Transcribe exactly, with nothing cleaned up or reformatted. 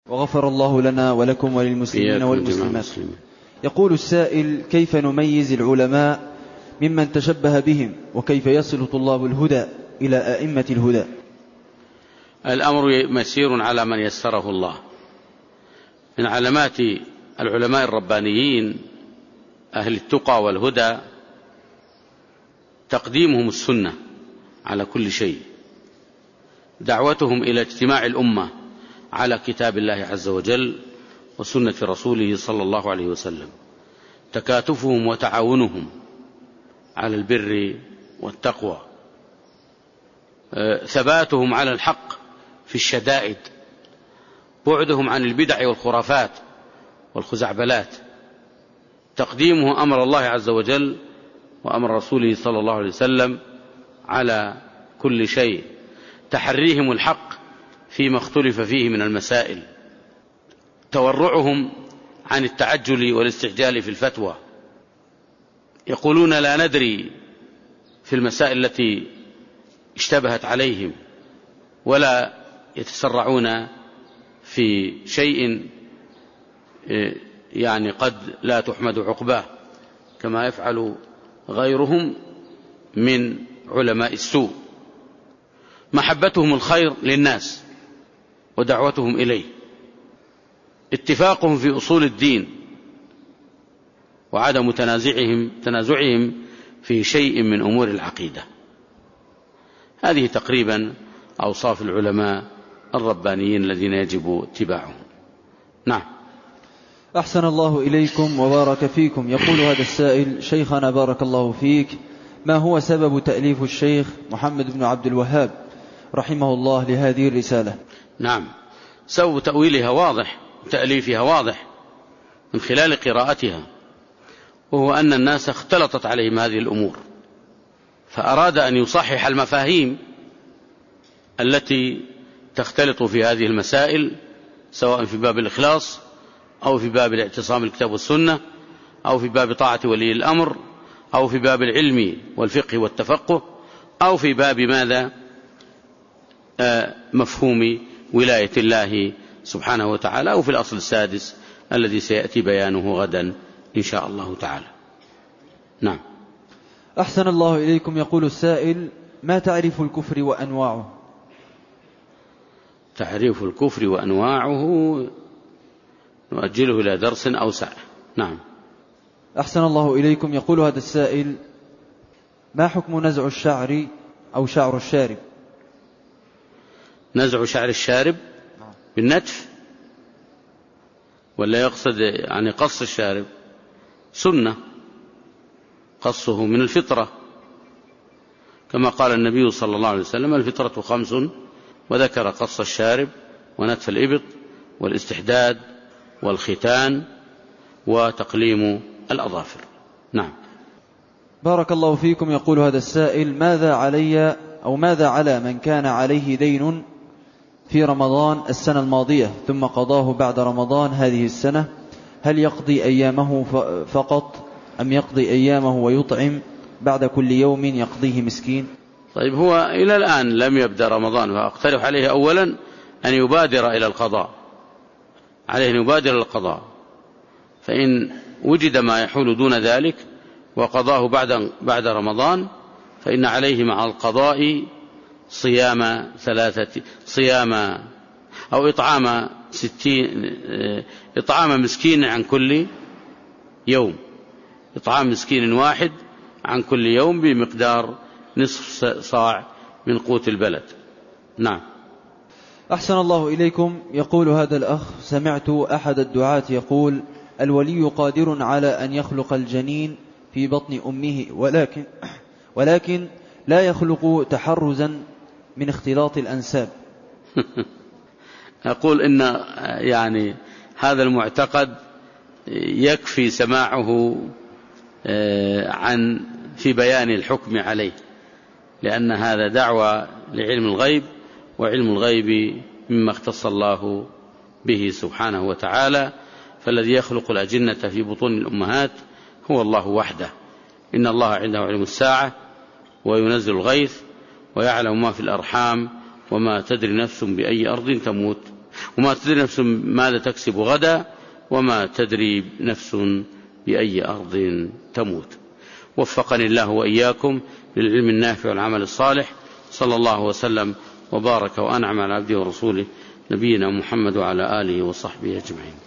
وغفر الله لنا ولكم وللمسلمين والمسلمات. يقول السائل: كيف نميز العلماء ممن تشبه بهم، وكيف يصل طلاب الهدى إلى أئمة الهدى؟ الأمر مسير على من يسره الله. من علامات العلماء الربانيين أهل التقى والهدى تقديمهم السنة على كل شيء، دعوتهم إلى اجتماع الأمة على كتاب الله عز وجل وسنة رسوله صلى الله عليه وسلم، تكاتفهم وتعاونهم على البر والتقوى، ثباتهم على الحق في الشدائد، بعدهم عن البدع والخرافات والخزعبلات، تقديمه أمر الله عز وجل وأمر رسوله صلى الله عليه وسلم على كل شيء، تحريهم الحق فيما اختلف فيه من المسائل، تورعهم عن التعجل والاستعجال في الفتوى، يقولون لا ندري في المسائل التي اشتبهت عليهم، ولا يتسرعون في شيء يعني قد لا تحمد عقباه كما يفعل غيرهم من علماء السوء. محبتهم الخير للناس ودعوتهم إليه، اتفاقهم في أصول الدين وعدم تنازعهم تنازعهم في شيء من أمور العقيدة. هذه تقريبا أوصاف العلماء الربانيين الذين يجب اتباعهم. نعم. أحسن الله إليكم وبارك فيكم. يقول هذا السائل: شيخنا بارك الله فيك، ما هو سبب تأليف الشيخ محمد بن عبد الوهاب رحمه الله لهذه الرسالة؟ نعم، سبب تأويلها واضح، تأليفها واضح من خلال قراءتها، وهو أن الناس اختلطت عليهم هذه الأمور، فأراد أن يصحح المفاهيم التي تختلط في هذه المسائل، سواء في باب الإخلاص أو في باب الاعتصام بالكتاب والسنة أو في باب طاعة ولي الأمر أو في باب العلم والفقه والتفقه أو في باب ماذا آه مفهوم ولاية الله سبحانه وتعالى، أو في الأصل السادس الذي سيأتي بيانه غدا إن شاء الله تعالى. نعم. أحسن الله إليكم. يقول السائل: ما تعريف الكفر وأنواعه؟ تعريف الكفر وأنواعه نؤجله إلى درس أوسع. نعم. أحسن الله إليكم. يقول هذا السائل: ما حكم نزع الشعر أو شعر الشارب؟ نزع شعر الشارب بالنتف، ولا يقصد يعني قص الشارب؟ سنة، قصه من الفطرة، كما قال النبي صلى الله عليه وسلم: الفطرة خمس، وذكر قص الشارب ونتف الإبط والاستحداد والختان وتقليم الأظافر. نعم. بارك الله فيكم. يقول هذا السائل: ماذا علي أو ماذا على من كان عليه دين في رمضان السنة الماضية ثم قضاه بعد رمضان هذه السنة؟ هل يقضي أيامه فقط أم يقضي أيامه ويطعم بعد كل يوم يقضيه مسكين؟ طيب، هو إلى الآن لم يبدأ رمضان، فأقترح عليه أولا أن يبادر إلى القضاء، عليه أن يبادر إلى القضاء، فإن وجد ما يحول دون ذلك وقضاه بعد بعد رمضان فإن عليه مع القضاء صيام ثلاثة صيام أو إطعام ستين إطعام مسكين عن كل يوم، إطعام مسكين واحد عن كل يوم بمقدار نصف صاع من قوت البلد. نعم. أحسن الله إليكم. يقول هذا الأخ: سمعت أحد الدعاة يقول: الولي قادر على أن يخلق الجنين في بطن أمه، ولكن ولكن لا يخلق تحرزا من اختلاط الأنساب. أقول إن يعني هذا المعتقد يكفي سماعه عن في بيان الحكم عليه، لأن هذا دعوة لعلم الغيب، وعلم الغيب مما اختص الله به سبحانه وتعالى، فالذي يخلق الأجنة في بطون الأمهات هو الله وحده. إن الله عنده علم الساعة وينزل الغيث ويعلم ما في الأرحام وما تدري نفس بأي أرض تموت وما تدري نفس ماذا تكسب غدا، وما تدري نفس بأي أرض تموت. وفقني الله وإياكم للعلم النافع والعمل الصالح. صلى الله وسلم وبارك وأنعم على عبده ورسوله نبينا محمد وعلى آله وصحبه أجمعين.